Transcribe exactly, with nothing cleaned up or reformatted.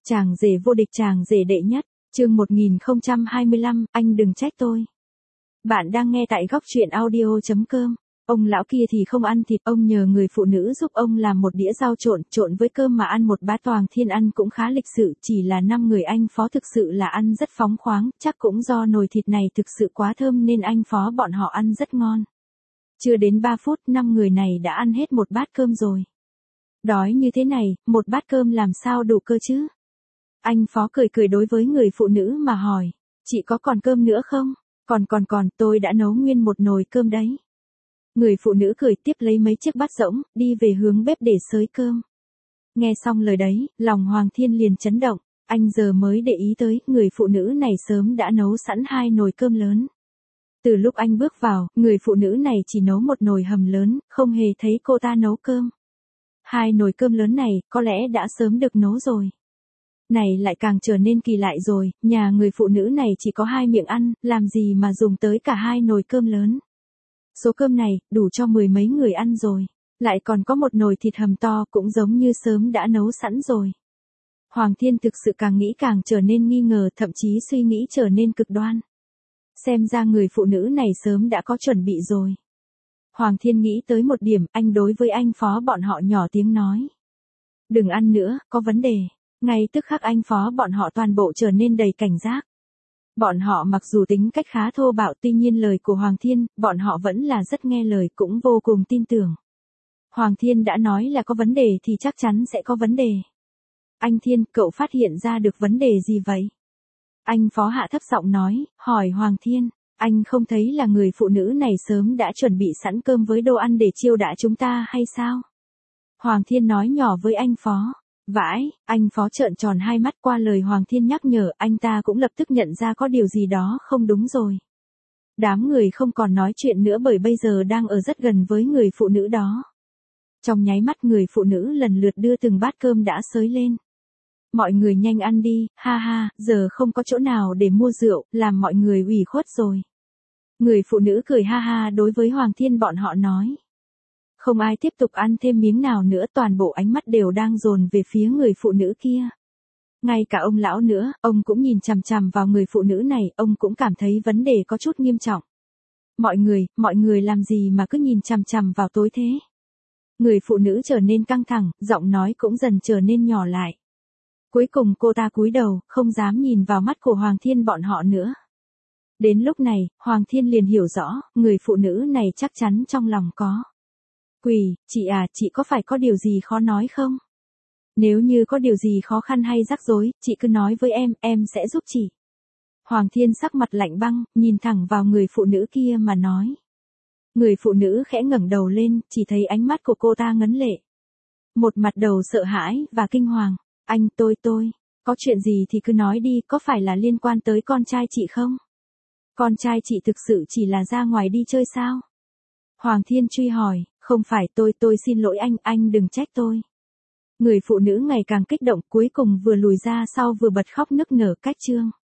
Chàng rể vô địch, chàng rể đệ nhất, chương một nghìn không trăm hai mươi lăm, anh đừng trách tôi. Bạn đang nghe tại góc truyện audio chấm com. Ông lão kia thì không ăn thịt, ông nhờ người phụ nữ giúp ông làm một đĩa rau trộn, trộn với cơm mà ăn một bát. Hoàng Thiên ăn cũng khá lịch sự, chỉ là năm người anh Phó thực sự là ăn rất phóng khoáng, chắc cũng do nồi thịt này thực sự quá thơm nên anh Phó bọn họ ăn rất ngon. Chưa đến ba phút, năm người này đã ăn hết một bát cơm rồi. Đói như thế này, một bát cơm làm sao đủ cơ chứ? Anh Phó cười cười đối với người phụ nữ mà hỏi, chị có còn cơm nữa không? Còn còn còn, tôi đã nấu nguyên một nồi cơm đấy. Người phụ nữ cười tiếp lấy mấy chiếc bát rỗng, đi về hướng bếp để xới cơm. Nghe xong lời đấy, lòng Hoàng Thiên liền chấn động, anh giờ mới để ý tới, người phụ nữ này sớm đã nấu sẵn hai nồi cơm lớn. Từ lúc anh bước vào, người phụ nữ này chỉ nấu một nồi hầm lớn, không hề thấy cô ta nấu cơm. Hai nồi cơm lớn này, có lẽ đã sớm được nấu rồi. Này lại càng trở nên kỳ lạ rồi, nhà người phụ nữ này chỉ có hai miệng ăn, làm gì mà dùng tới cả hai nồi cơm lớn. Số cơm này, đủ cho mười mấy người ăn rồi. Lại còn có một nồi thịt hầm to cũng giống như sớm đã nấu sẵn rồi. Hoàng Thiên thực sự càng nghĩ càng trở nên nghi ngờ, thậm chí suy nghĩ trở nên cực đoan. Xem ra người phụ nữ này sớm đã có chuẩn bị rồi. Hoàng Thiên nghĩ tới một điểm, anh đối với anh Phó bọn họ nhỏ tiếng nói. Đừng ăn nữa, có vấn đề. Ngay tức khắc anh Phó bọn họ toàn bộ trở nên đầy cảnh giác. Bọn họ mặc dù tính cách khá thô bạo, tuy nhiên lời của Hoàng Thiên, bọn họ vẫn là rất nghe lời, cũng vô cùng tin tưởng. Hoàng Thiên đã nói là có vấn đề thì chắc chắn sẽ có vấn đề. Anh Thiên, cậu phát hiện ra được vấn đề gì vậy? Anh Phó hạ thấp giọng nói, hỏi Hoàng Thiên, anh không thấy là người phụ nữ này sớm đã chuẩn bị sẵn cơm với đồ ăn để chiêu đãi chúng ta hay sao? Hoàng Thiên nói nhỏ với anh Phó. Vãi, anh Phó trợn tròn hai mắt, qua lời Hoàng Thiên nhắc nhở, anh ta cũng lập tức nhận ra có điều gì đó không đúng rồi. Đám người không còn nói chuyện nữa bởi bây giờ đang ở rất gần với người phụ nữ đó. Trong nháy mắt người phụ nữ lần lượt đưa từng bát cơm đã xới lên. Mọi người nhanh ăn đi, ha ha, giờ không có chỗ nào để mua rượu, làm mọi người ủy khuất rồi. Người phụ nữ cười ha ha đối với Hoàng Thiên bọn họ nói. Không ai tiếp tục ăn thêm miếng nào nữa, toàn bộ ánh mắt đều đang dồn về phía người phụ nữ kia. Ngay cả ông lão nữa, ông cũng nhìn chằm chằm vào người phụ nữ này, ông cũng cảm thấy vấn đề có chút nghiêm trọng. Mọi người, mọi người làm gì mà cứ nhìn chằm chằm vào tôi thế? Người phụ nữ trở nên căng thẳng, giọng nói cũng dần trở nên nhỏ lại. Cuối cùng cô ta cúi đầu, không dám nhìn vào mắt của Hoàng Thiên bọn họ nữa. Đến lúc này, Hoàng Thiên liền hiểu rõ, người phụ nữ này chắc chắn trong lòng có. Quỳ, chị à, chị có phải có điều gì khó nói không? Nếu như có điều gì khó khăn hay rắc rối, chị cứ nói với em, em sẽ giúp chị. Hoàng Thiên sắc mặt lạnh băng, nhìn thẳng vào người phụ nữ kia mà nói. Người phụ nữ khẽ ngẩng đầu lên, chỉ thấy ánh mắt của cô ta ngấn lệ. Một mặt đầu sợ hãi và kinh hoàng. Anh, tôi tôi, có chuyện gì thì cứ nói đi, có phải là liên quan tới con trai chị không? Con trai chị thực sự chỉ là ra ngoài đi chơi sao? Hoàng Thiên truy hỏi, không phải, tôi tôi xin lỗi anh, anh đừng trách tôi. Người phụ nữ ngày càng kích động, cuối cùng vừa lùi ra sau vừa bật khóc nức nở cách trương.